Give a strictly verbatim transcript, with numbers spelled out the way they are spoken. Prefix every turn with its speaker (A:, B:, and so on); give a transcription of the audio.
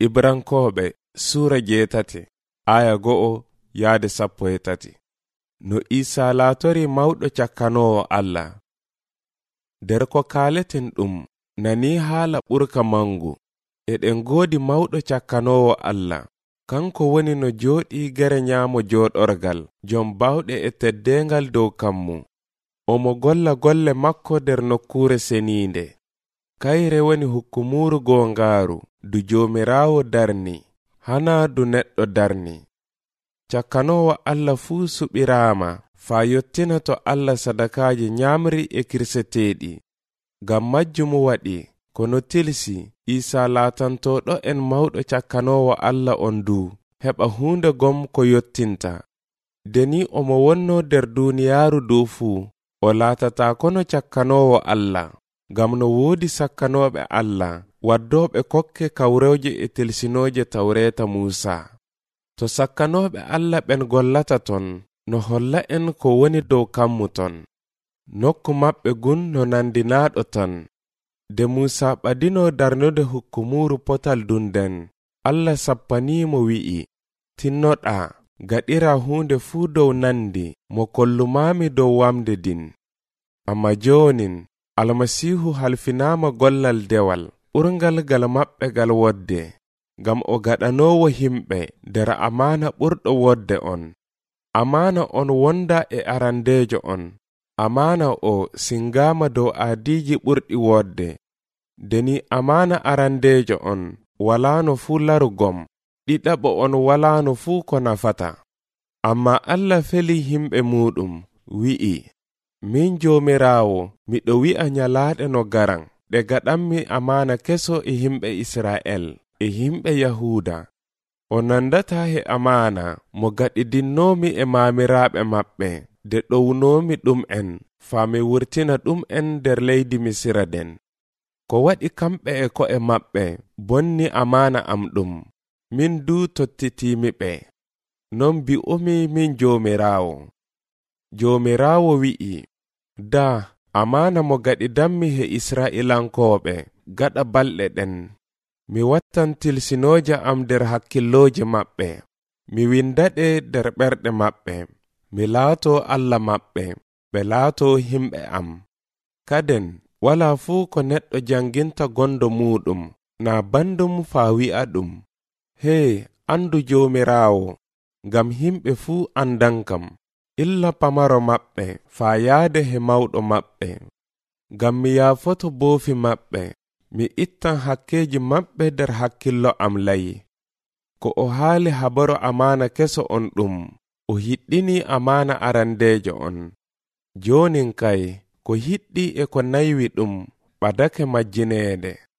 A: Ibrankoɓe Sura jeetati aya go'o yaade sappo e tati. No Isa laatori mawɗo cakkanowo Allah. Der ko kaleten ɗum nani haala ɓurka mangu eɗen godi mawɗo cakkanowo Allah, kanko woni no jooɗi gere nyaamo jooɗorgal jom bawɗe e teddengal dow kammu. Omo golla golle makko der nokkure seninde. Kayre woni hukkumuru gongaru du jomirawo darni hana du neɗɗo darni. Cakkanowo Allah fuu suɓirama fa yottina to Allah sadakaji nyamri e kirseteɗi. Gam majjumu waɗi kono tilsi Isa latantoɗo en mawɗo cakkanowo Allah on du heɓa hunde gom ko yottinta. Deni omo wonno der duniyaru du fuu o latata kono cakkanowo Allah, gam no woodi sakkanoɓe Allah waddoɓe kokke kawrewje e telsinoje tawreta Musa. To sakkanoɓe Allah ɓen gollata ton no holla en ko woni dow kammu ton. Nokku maɓɓe gun no nandinaɗo ton. De Musa ɓadino darnude hukkumuru potal dunden, Allah sappanimo wi'i, tinnoɗa gaɗira hunde fuu dow nandi mo kollumami dow wamde din. Amma jonin Almasihu halfinama gollal dewal ɓurgal gal maɓɓe gal wodde, gam o gaɗanowo himɓe der amana ɓurɗo wodde on. Amana on wonda e arandejo on. Amana o singama dow aadiji ɓurɗi wodde. Deni amana arandejo on walano fu larugom, ɗiɗaɓo on walano fu ko nafata. Amma Allah feli himɓe muɗum wi'i, min jomirawo miɗo wi'a nyalaɗe no garan ɗe gaɗanmi amana keso e himɓe Israel e himɓe Yahuda. O nandata he amana mo gaɗidinnomi e mamiraɓe maɓɓe de ɗownomi ɗum en fami wurtina ɗum en der leydi Misira den. Ko waɗi kamɓe e ko'e maɓɓe bonni amana am ɗum, min du tottitimi ɓe. Non bi'umi min jomirawo. Jomirawo wi'i, da amana mo gaɗidanmi he Isra'ilankoɓe gaɗa balɗe ɗen. Mi wattan tilsinoje am der hakkilloje maɓɓe. Mi windaɗe der ɓerɗe maɓɓe. Mi laato Allah maɓɓe, ɓe laato himɓe am. Kaden wala fuu ko neɗɗo janginta gondo muɗum na bandum fa wi'a ɗum. Hee, andu jomirawo, gam himɓe fuu andankam, illa pamaro maɓɓe fa yaade he mawɗo maɓɓe. Gam mi yaafoto boofi maɓɓe, mi ittan hakkeji maɓɓe der hakkillo am layi. Ko o haali habaro amana keso on ɗum, o hiɗɗini amana arandejo on. Jonin kay ko hiɗɗi e ko naywi ɗum ɓadake majjineede.